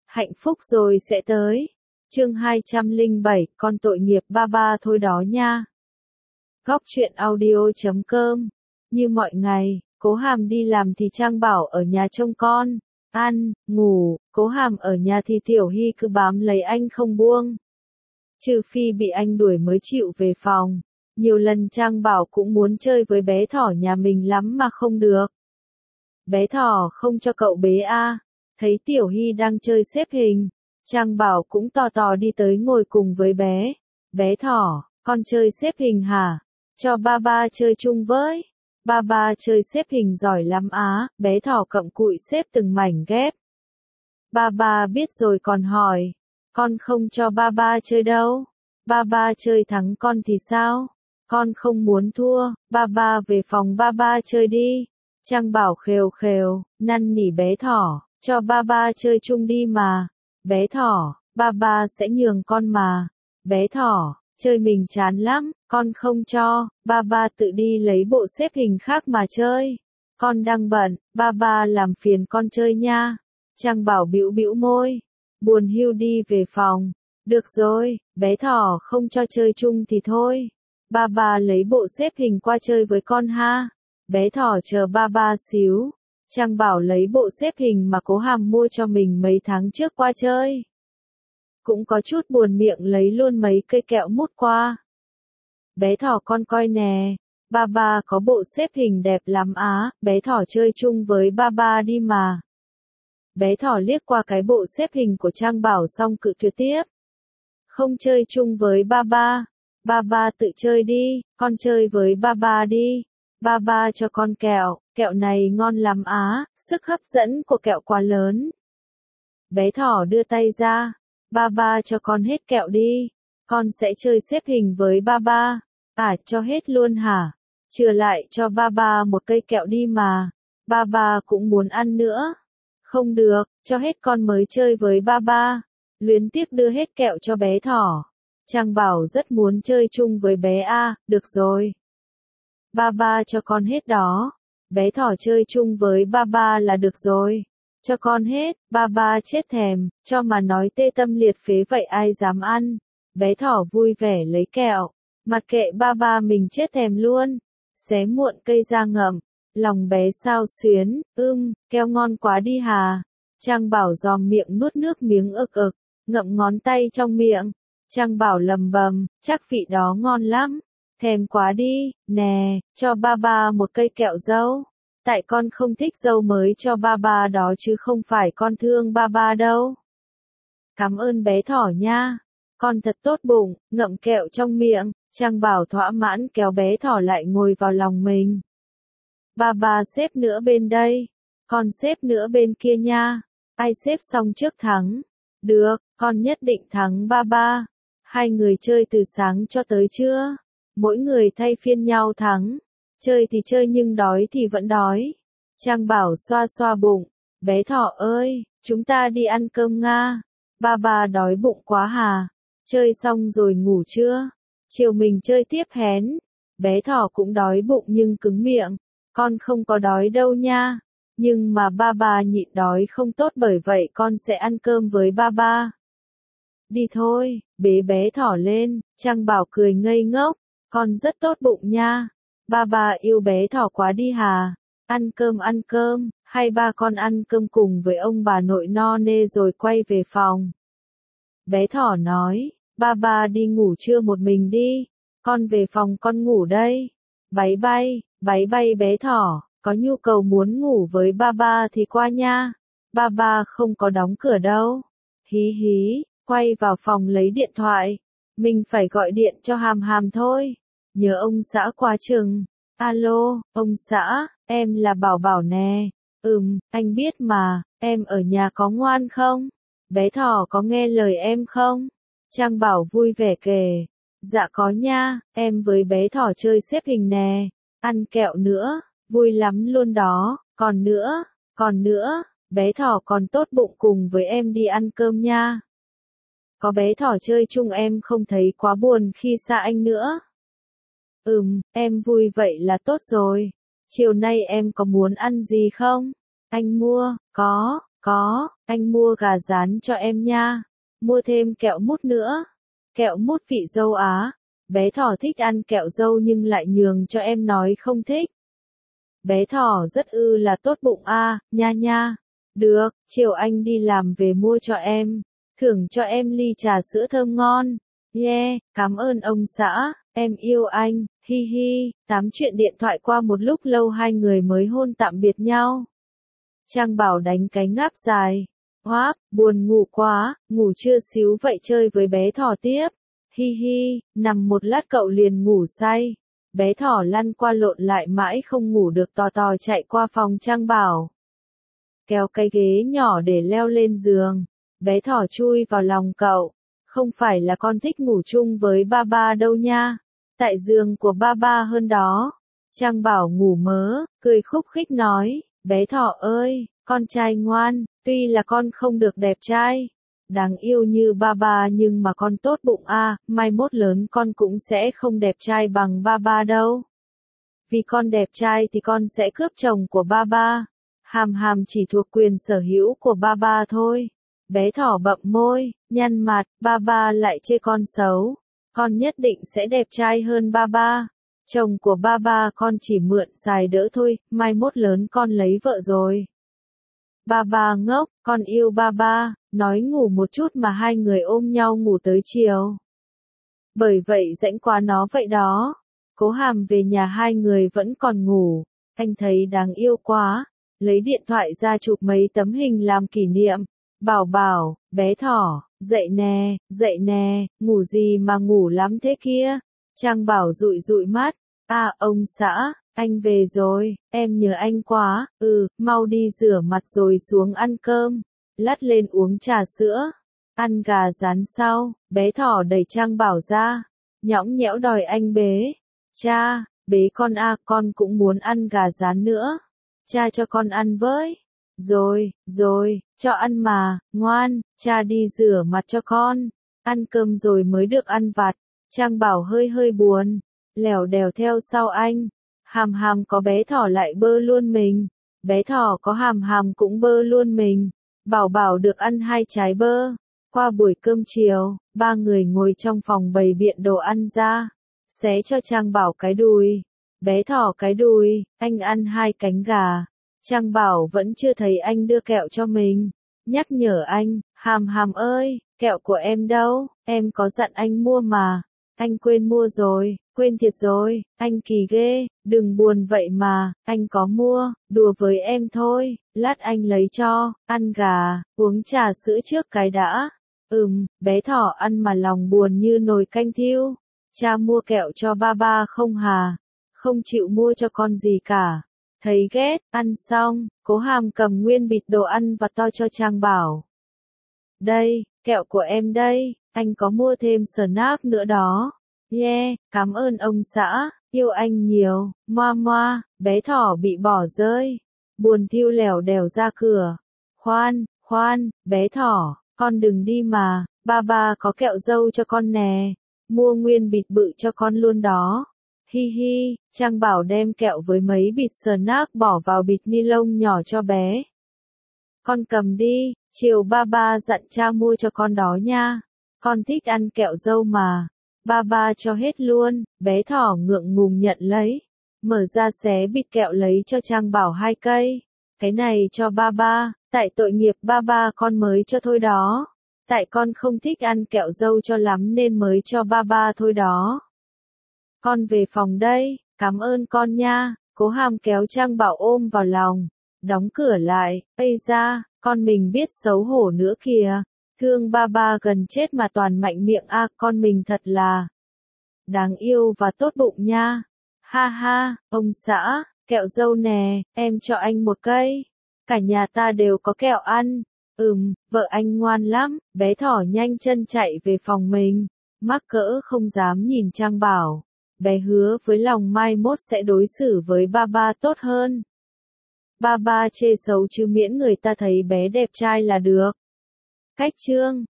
Hạnh phúc rồi sẽ tới. Chương 207, con tội nghiệp ba ba thôi đó nha. Góc truyện audio.com. Như mọi ngày, Cố Hàm đi làm thì Trang Bảo ở nhà trông con, ăn, ngủ, Cố Hàm ở nhà thì Tiểu Hy cứ bám lấy anh không buông. Trừ phi bị anh đuổi mới chịu về phòng. Nhiều lần Trang Bảo cũng muốn chơi với bé thỏ nhà mình lắm mà không được. Bé thỏ không cho cậu bế à. Thấy Tiểu Hy đang chơi xếp hình, Trang Bảo cũng tò tò đi tới ngồi cùng với bé. Bé thỏ, con chơi xếp hình hả? Cho ba ba chơi chung với. Ba ba chơi xếp hình giỏi lắm á, bé thỏ cặm cụi xếp từng mảnh ghép. Ba ba biết rồi còn hỏi, con không cho ba ba chơi đâu. Ba ba chơi thắng con thì sao? Con không muốn thua, ba ba về phòng ba ba chơi đi. Trang Bảo khều khều, năn nỉ bé thỏ, cho ba ba chơi chung đi mà. Bé thỏ, ba ba sẽ nhường con mà. Bé thỏ, chơi mình chán lắm, con không cho, ba ba tự đi lấy bộ xếp hình khác mà chơi. Con đang bận, ba ba làm phiền con chơi nha. Trang Bảo bĩu bĩu môi, buồn hiu đi về phòng. Được rồi, bé thỏ không cho chơi chung thì thôi. Ba ba lấy bộ xếp hình qua chơi với con ha. Bé thỏ chờ ba ba xíu. Trang Bảo lấy bộ xếp hình mà Cố Hàm mua cho mình mấy tháng trước qua chơi. Cũng có chút buồn miệng lấy luôn mấy cây kẹo mút qua. Bé thỏ con coi nè, ba ba có bộ xếp hình đẹp lắm á, bé thỏ chơi chung với ba ba đi mà. Bé thỏ liếc qua cái bộ xếp hình của Trang Bảo xong cự tuyệt tiếp. Không chơi chung với ba ba tự chơi đi, con chơi với ba ba đi. Ba ba cho con kẹo, kẹo này ngon lắm á, sức hấp dẫn của kẹo quá lớn. Bé thỏ đưa tay ra, ba ba cho con hết kẹo đi, con sẽ chơi xếp hình với ba ba. À, cho hết luôn hả? Chừa lại cho ba ba một cây kẹo đi mà, ba ba cũng muốn ăn nữa. Không được, cho hết con mới chơi với ba ba. Luyến tiếc đưa hết kẹo cho bé thỏ. Trang Bảo rất muốn chơi chung với bé a, được rồi. Ba ba cho con hết đó. Bé thỏ chơi chung với ba ba là được rồi. Cho con hết, ba ba chết thèm, cho mà nói tê tâm liệt phế vậy ai dám ăn. Bé thỏ vui vẻ lấy kẹo. Mặc kệ ba ba mình chết thèm luôn. Xé muộn cây ra ngậm. Lòng bé xao xuyến, kẹo ngon quá đi hà. Trang Bảo giòm miệng nuốt nước miếng ực ực, ngậm ngón tay trong miệng. Trang Bảo lầm bầm, chắc vị đó ngon lắm. Thèm quá đi, nè, cho ba ba một cây kẹo dâu. Tại con không thích dâu mới cho ba ba đó chứ không phải con thương ba ba đâu. Cảm ơn bé thỏ nha. Con thật tốt bụng, ngậm kẹo trong miệng. Trang Bảo thỏa mãn kéo bé thỏ lại ngồi vào lòng mình. Ba ba xếp nữa bên đây. Con xếp nữa bên kia nha. Ai xếp xong trước thắng. Được, con nhất định thắng ba ba. Hai người chơi từ sáng cho tới trưa. Mỗi người thay phiên nhau thắng. Chơi thì chơi nhưng đói thì vẫn đói. Trang Bảo xoa xoa bụng. Bé thỏ ơi, chúng ta đi ăn cơm nga. Ba ba đói bụng quá hà. Chơi xong rồi ngủ chưa? Chiều mình chơi tiếp hén. Bé thỏ cũng đói bụng nhưng cứng miệng. Con không có đói đâu nha. Nhưng mà ba ba nhịn đói không tốt bởi vậy con sẽ ăn cơm với ba ba. Đi thôi, bế bé thỏ lên. Trang Bảo cười ngây ngốc. Con rất tốt bụng nha. Ba ba yêu bé thỏ quá đi hà. Ăn cơm, hay ba con ăn cơm cùng với ông bà nội no nê rồi quay về phòng. Bé thỏ nói, ba ba đi ngủ trưa một mình đi. Con về phòng con ngủ đây. Bye bye bé thỏ, có nhu cầu muốn ngủ với ba ba thì qua nha. Ba ba không có đóng cửa đâu. Hí hí, quay vào phòng lấy điện thoại. Mình phải gọi điện cho Hàm Hàm thôi. Nhớ ông xã quá chừng. Alo, ông xã, em là Bảo Bảo nè. Anh biết mà, em ở nhà có ngoan không? Bé thỏ có nghe lời em không? Trang Bảo vui vẻ kể. Dạ có nha, em với bé thỏ chơi xếp hình nè. Ăn kẹo nữa, vui lắm luôn đó. Còn nữa, bé thỏ còn tốt bụng cùng với em đi ăn cơm nha. Có bé thỏ chơi chung em không thấy quá buồn khi xa anh nữa. Em vui vậy là tốt rồi. Chiều nay em có muốn ăn gì không? Anh mua, có Có, anh mua gà rán cho em nha. Mua thêm kẹo mút nữa. Kẹo mút vị dâu Á. Bé thỏ thích ăn kẹo dâu nhưng lại nhường cho em nói không thích. Bé thỏ rất là tốt bụng nha nha. Được, chiều anh đi làm về mua cho em. Thưởng cho em ly trà sữa thơm ngon. Yeah, cảm ơn ông xã, em yêu anh, hi hi. Tám chuyện điện thoại qua một lúc lâu hai người mới hôn tạm biệt nhau. Trang Bảo đánh cái ngáp dài. Hoáp, buồn ngủ quá, ngủ chưa xíu vậy chơi với bé thỏ tiếp. Hi hi, nằm một lát cậu liền ngủ say. Bé thỏ lăn qua lộn lại mãi không ngủ được tò tò chạy qua phòng Trang Bảo. Kéo cái ghế nhỏ để leo lên giường. Bé thỏ chui vào lòng cậu. Không phải là con thích ngủ chung với ba ba đâu nha. Tại giường của ba ba hơn đó. Trang Bảo ngủ mớ, cười khúc khích nói. Bé thỏ ơi, con trai ngoan, tuy là con không được đẹp trai. Đáng yêu như ba ba nhưng mà con tốt bụng mai mốt lớn con cũng sẽ không đẹp trai bằng ba ba đâu. Vì con đẹp trai thì con sẽ cướp chồng của ba ba. Hàm hàm chỉ thuộc quyền sở hữu của ba ba thôi. Bé thỏ bậm môi, nhăn mặt, ba ba lại chê con xấu. Con nhất định sẽ đẹp trai hơn ba ba. Chồng của ba ba con chỉ mượn xài đỡ thôi, mai mốt lớn con lấy vợ rồi. Ba ba ngốc, con yêu ba ba, nói ngủ một chút mà hai người ôm nhau ngủ tới chiều. Bởi vậy rãnh quá nó vậy đó. Cố Hàm về nhà hai người vẫn còn ngủ, anh thấy đáng yêu quá, lấy điện thoại ra chụp mấy tấm hình làm kỷ niệm. Bảo bảo, bé thỏ, dậy nè, ngủ gì mà ngủ lắm thế kia. Trang Bảo dụi dụi mắt, ông xã, anh về rồi, em nhớ anh quá, mau đi rửa mặt rồi xuống ăn cơm, lát lên uống trà sữa, ăn gà rán sau. Bé thỏ đẩy Trang Bảo ra, nhõng nhẽo đòi anh bế. Cha, bế con con cũng muốn ăn gà rán nữa. Cha cho con ăn với. Rồi, cho ăn mà, ngoan, cha đi rửa mặt cho con. Ăn cơm rồi mới được ăn vặt. Trang Bảo hơi buồn, lẻo đèo theo sau anh. Hàm hàm có bé thỏ lại bơ luôn mình. Bé thỏ có hàm hàm cũng bơ luôn mình. Bảo bảo được ăn 2 trái bơ. Qua buổi cơm chiều, ba người ngồi trong phòng bày biện đồ ăn ra. Xé cho Trang Bảo cái đùi. Bé thỏ cái đùi, anh ăn 2 cánh gà. Trang Bảo vẫn chưa thấy anh đưa kẹo cho mình. Nhắc nhở anh, hàm hàm ơi, kẹo của em đâu, em có dặn anh mua mà. Anh quên mua rồi, quên thiệt rồi, anh kỳ ghê, đừng buồn vậy mà, anh có mua, đùa với em thôi, lát anh lấy cho, ăn gà, uống trà sữa trước cái đã. Bé thỏ ăn mà lòng buồn như nồi canh thiêu. Cha mua kẹo cho ba ba không hà? Không chịu mua cho con gì cả. Thấy ghét, ăn xong, Cố Hàm cầm nguyên bịch đồ ăn vặt to cho Trang Bảo. Đây, kẹo của em đây, anh có mua thêm snack nữa đó. Yeah, cảm ơn ông xã, yêu anh nhiều, moa moa. Bé thỏ bị bỏ rơi. Buồn thiêu lèo đèo ra cửa. Khoan, bé thỏ, con đừng đi mà, ba ba có kẹo dâu cho con nè. Mua nguyên bịch bự cho con luôn đó. Hi hi, Trang Bảo đem kẹo với mấy bịch snack bỏ vào bịch ni lông nhỏ cho bé. Con cầm đi, chiều ba ba dặn cha mua cho con đó nha. Con thích ăn kẹo dâu mà. Ba ba cho hết luôn. Bé thỏ ngượng ngùng nhận lấy. Mở ra xé bịch kẹo lấy cho Trang Bảo 2 cây. Cái này cho ba ba, tại tội nghiệp ba ba con mới cho thôi đó. Tại con không thích ăn kẹo dâu cho lắm nên mới cho ba ba thôi đó. Con về phòng đây, cảm ơn con nha. Cố Hàm kéo Trang Bảo ôm vào lòng, đóng cửa lại. Ây da, con mình biết xấu hổ nữa kìa. Thương ba ba gần chết mà toàn mạnh miệng con mình thật là đáng yêu và tốt bụng nha. Ha ha, ông xã, kẹo dâu nè, em cho anh 1 cây. Cả nhà ta đều có kẹo ăn. Vợ anh ngoan lắm. Bé thỏ nhanh chân chạy về phòng mình. Mắc cỡ không dám nhìn Trang Bảo. Bé hứa với lòng mai mốt sẽ đối xử với ba ba tốt hơn. Ba ba chê xấu chứ miễn người ta thấy bé đẹp trai là được. Cách chương